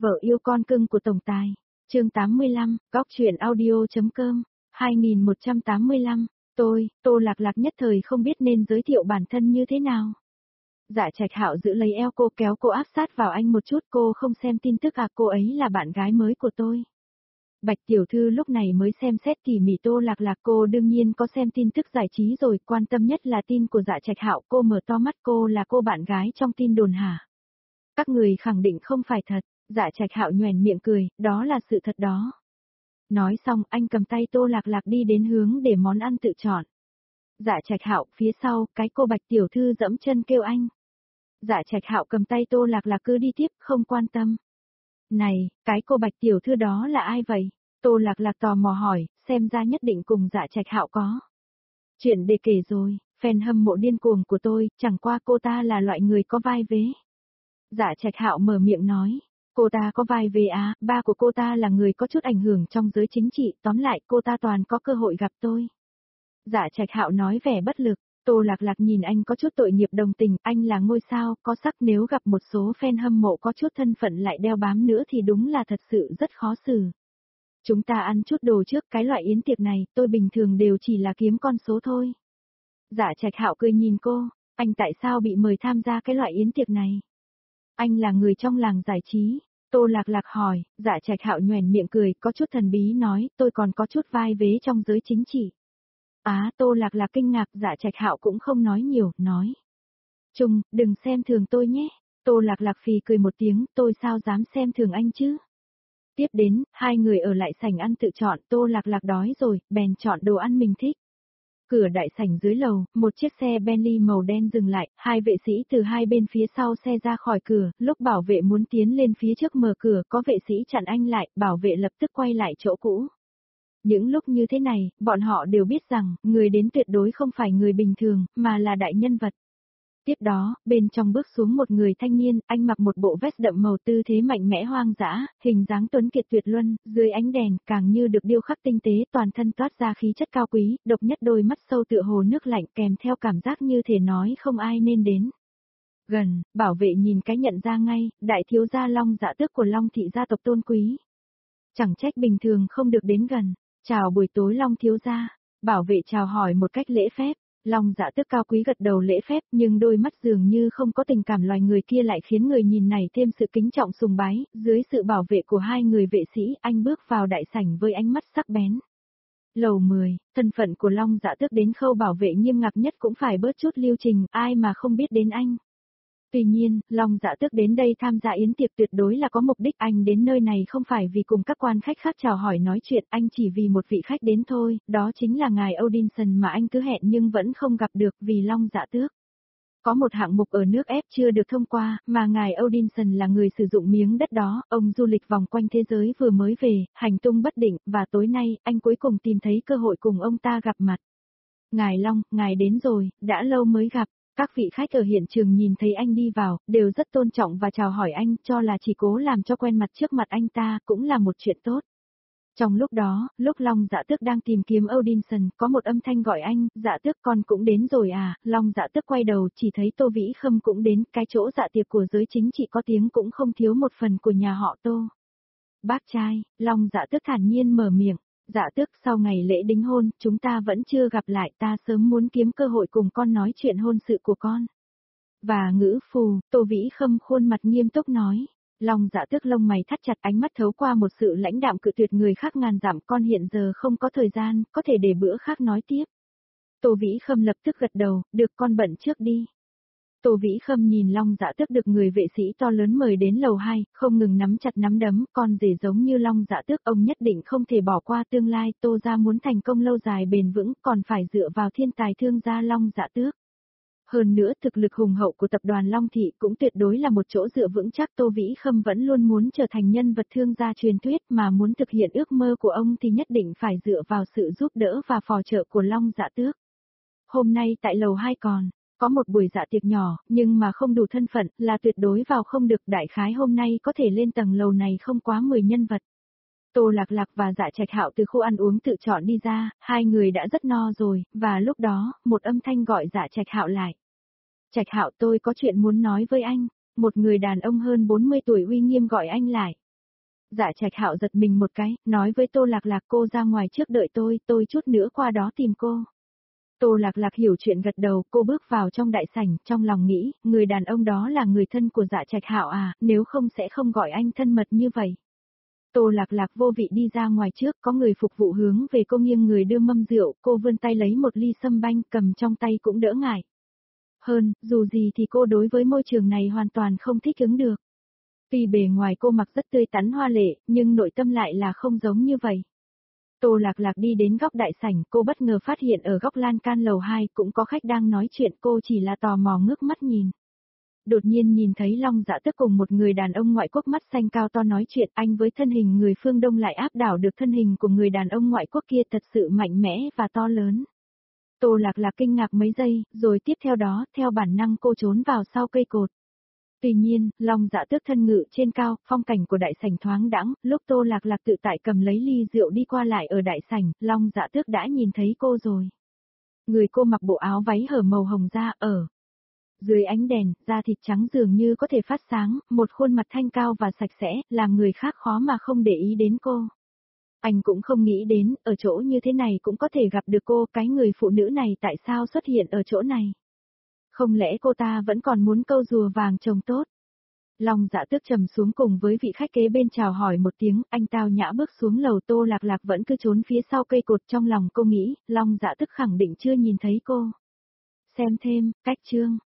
Vợ yêu con cưng của tổng tài. Chương 85, góc truyện audio.com. 2185. Tôi, Tô Lạc Lạc nhất thời không biết nên giới thiệu bản thân như thế nào. Dạ Trạch Hạo giữ lấy eo cô kéo cô áp sát vào anh một chút, cô không xem tin tức à, cô ấy là bạn gái mới của tôi. Bạch tiểu thư lúc này mới xem xét tỉ mỉ Tô Lạc Lạc, cô đương nhiên có xem tin tức giải trí rồi, quan tâm nhất là tin của Dạ Trạch Hạo. Cô mở to mắt, cô là cô bạn gái trong tin đồn hả? Các người khẳng định không phải thật. Dạ Trạch Hạo nhoẻn miệng cười, đó là sự thật đó. Nói xong, anh cầm tay Tô Lạc Lạc đi đến hướng để món ăn tự chọn. Dạ Trạch Hạo, phía sau, cái cô Bạch tiểu thư dẫm chân kêu anh. Dạ Trạch Hạo cầm tay Tô Lạc Lạc cứ đi tiếp, không quan tâm. Này, cái cô Bạch tiểu thư đó là ai vậy? Tô Lạc Lạc tò mò hỏi, xem ra nhất định cùng Dạ Trạch Hạo có chuyện để kể rồi, fan hâm mộ điên cuồng của tôi, chẳng qua cô ta là loại người có vai vế. Dạ Trạch Hạo mở miệng nói, cô ta có vai vế á, ba của cô ta là người có chút ảnh hưởng trong giới chính trị, tóm lại cô ta toàn có cơ hội gặp tôi. Dạ Trạch Hạo nói vẻ bất lực. Tô Lạc Lạc nhìn anh có chút tội nghiệp đồng tình, anh là ngôi sao, có sắc, nếu gặp một số fan hâm mộ có chút thân phận lại đeo bám nữa thì đúng là thật sự rất khó xử. Chúng ta ăn chút đồ trước, cái loại yến tiệc này, tôi bình thường đều chỉ là kiếm con số thôi. Dạ Trạch Hạo cười nhìn cô, anh tại sao bị mời tham gia cái loại yến tiệc này? Anh là người trong làng giải trí. Tô Lạc Lạc hỏi. Dạ Trạch Hạo nhoẻn miệng cười, có chút thần bí nói, tôi còn có chút vai vế trong giới chính trị. Tô Lạc Lạc kinh ngạc. Dạ Trạch Hạo cũng không nói nhiều, nói. Đừng xem thường tôi nhé. Tô Lạc Lạc phì cười một tiếng, tôi sao dám xem thường anh chứ. Tiếp đến, hai người ở lại sảnh ăn tự chọn, Tô Lạc Lạc đói rồi, bèn chọn đồ ăn mình thích. Cửa đại sảnh dưới lầu, một chiếc xe Bentley màu đen dừng lại, hai vệ sĩ từ hai bên phía sau xe ra khỏi cửa, lúc bảo vệ muốn tiến lên phía trước mở cửa, có vệ sĩ chặn anh lại, bảo vệ lập tức quay lại chỗ cũ. Những lúc như thế này, bọn họ đều biết rằng, người đến tuyệt đối không phải người bình thường, mà là đại nhân vật. Tiếp đó, bên trong bước xuống một người thanh niên, anh mặc một bộ vest đậm màu, tư thế mạnh mẽ hoang dã, hình dáng tuấn kiệt tuyệt luân, dưới ánh đèn, càng như được điêu khắc tinh tế, toàn thân toát ra khí chất cao quý, độc nhất đôi mắt sâu tựa hồ nước lạnh, kèm theo cảm giác như thể nói không ai nên đến. Gần, bảo vệ nhìn cái nhận ra ngay, đại thiếu gia Long Dạ Tước của Long thị gia tộc tôn quý. Chẳng trách bình thường không được đến gần. Chào buổi tối Long thiếu gia. Bảo vệ chào hỏi một cách lễ phép. Long Dạ Tước cao quý gật đầu lễ phép, nhưng đôi mắt dường như không có tình cảm loài người kia lại khiến người nhìn này thêm sự kính trọng sùng bái. Dưới sự bảo vệ của hai người vệ sĩ, anh bước vào đại sảnh với ánh mắt sắc bén. Lầu 10, thân phận của Long Dạ Tước đến khâu bảo vệ nghiêm ngặt nhất cũng phải bớt chút lưu trình, ai mà không biết đến anh. Tuy nhiên, Long Dạ Tước đến đây tham gia yến tiệc tuyệt đối là có mục đích, anh đến nơi này không phải vì cùng các quan khách khác chào hỏi nói chuyện, anh chỉ vì một vị khách đến thôi, đó chính là ngài Odinson mà anh cứ hẹn nhưng vẫn không gặp được vì Long Dạ Tước. Có một hạng mục ở nước ép chưa được thông qua, mà ngài Odinson là người sử dụng miếng đất đó, ông du lịch vòng quanh thế giới vừa mới về, hành tung bất định, và tối nay, anh cuối cùng tìm thấy cơ hội cùng ông ta gặp mặt. Ngài Long, ngài đến rồi, đã lâu mới gặp. Các vị khách ở hiện trường nhìn thấy anh đi vào, đều rất tôn trọng và chào hỏi anh, cho là chỉ cố làm cho quen mặt trước mặt anh ta, cũng là một chuyện tốt. Trong lúc đó, lúc Long Dạ Tước đang tìm kiếm Odinson, có một âm thanh gọi anh, Dạ Tước con cũng đến rồi à, Long Dạ Tước quay đầu chỉ thấy Tô Vĩ Khâm cũng đến, cái chỗ dạ tiệc của giới chính trị có tiếng cũng không thiếu một phần của nhà họ Tô. Bác trai, Long Dạ Tước thản nhiên mở miệng. Dạ Tước, sau ngày lễ đính hôn, chúng ta vẫn chưa gặp lại, ta sớm muốn kiếm cơ hội cùng con nói chuyện hôn sự của con. Và ngữ phù, Tô Vĩ Khâm khuôn mặt nghiêm túc nói. Long Dạ Tước lông mày thắt chặt, ánh mắt thấu qua một sự lãnh đạm cự tuyệt người khác ngàn dặm, con hiện giờ không có thời gian, có thể để bữa khác nói tiếp. Tô Vĩ Khâm lập tức gật đầu, được con bận trước đi. Tô Vĩ Khâm nhìn Long Dạ Tước được người vệ sĩ to lớn mời đến lầu 2, không ngừng nắm chặt nắm đấm, con rể giống như Long Dạ Tước, ông nhất định không thể bỏ qua tương lai, Tô gia muốn thành công lâu dài bền vững, còn phải dựa vào thiên tài thương gia Long Dạ Tước. Hơn nữa thực lực hùng hậu của tập đoàn Long Thị cũng tuyệt đối là một chỗ dựa vững chắc, Tô Vĩ Khâm vẫn luôn muốn trở thành nhân vật thương gia truyền thuyết, mà muốn thực hiện ước mơ của ông thì nhất định phải dựa vào sự giúp đỡ và phò trợ của Long Dạ Tước. Hôm nay tại lầu 2 có một buổi dạ tiệc nhỏ, nhưng mà không đủ thân phận, là tuyệt đối vào không được, đại khái hôm nay có thể lên tầng lầu này không quá 10 nhân vật. Tô Lạc Lạc và Dạ Trạch Hạo từ khu ăn uống tự chọn đi ra, hai người đã rất no rồi, và lúc đó, một âm thanh gọi Dạ Trạch Hạo lại. Trạch Hạo, tôi có chuyện muốn nói với anh. Một người đàn ông hơn 40 tuổi uy nghiêm gọi anh lại. Dạ Trạch Hạo giật mình một cái, nói với Tô Lạc Lạc cô ra ngoài trước đợi tôi chút nữa qua đó tìm cô. Tô Lạc Lạc hiểu chuyện gật đầu, cô bước vào trong đại sảnh, trong lòng nghĩ, người đàn ông đó là người thân của Dạ Trạch Hạo à, nếu không sẽ không gọi anh thân mật như vậy. Tô Lạc Lạc vô vị đi ra ngoài trước, có người phục vụ hướng về cô nghiêng người đưa mâm rượu, cô vươn tay lấy một ly sâm banh cầm trong tay cũng đỡ ngại. Hơn, dù gì thì cô đối với môi trường này hoàn toàn không thích ứng được. Tuy bề ngoài cô mặc rất tươi tắn hoa lệ, nhưng nội tâm lại là không giống như vậy. Tô Lạc Lạc đi đến góc đại sảnh, cô bất ngờ phát hiện ở góc lan can lầu 2 cũng có khách đang nói chuyện, cô chỉ là tò mò ngước mắt nhìn. Đột nhiên nhìn thấy Long Dạ Tước cùng một người đàn ông ngoại quốc mắt xanh cao to nói chuyện, anh với thân hình người phương Đông lại áp đảo được thân hình của người đàn ông ngoại quốc kia thật sự mạnh mẽ và to lớn. Tô Lạc Lạc kinh ngạc mấy giây, rồi tiếp theo đó, theo bản năng cô trốn vào sau cây cột. Tuy nhiên, Long Dạ Tước thân ngự trên cao, phong cảnh của đại sảnh thoáng đãng, lúc Tô Lạc Lạc tự tại cầm lấy ly rượu đi qua lại ở đại sảnh, Long Dạ Tước đã nhìn thấy cô rồi. Người cô mặc bộ áo váy hở màu hồng da ở. Dưới ánh đèn, da thịt trắng dường như có thể phát sáng, một khuôn mặt thanh cao và sạch sẽ, làm người khác khó mà không để ý đến cô. Anh cũng không nghĩ đến, ở chỗ như thế này cũng có thể gặp được cô, cái người phụ nữ này tại sao xuất hiện ở chỗ này. Không lẽ cô ta vẫn còn muốn câu rùa vàng chồng tốt? Long Dạ Tước trầm xuống cùng với vị khách kế bên chào hỏi một tiếng, anh tao nhã bước xuống lầu. Tô Lạc Lạc vẫn cứ trốn phía sau cây cột, trong lòng cô nghĩ, Long Dạ Tước khẳng định chưa nhìn thấy cô. Xem thêm, cách chương.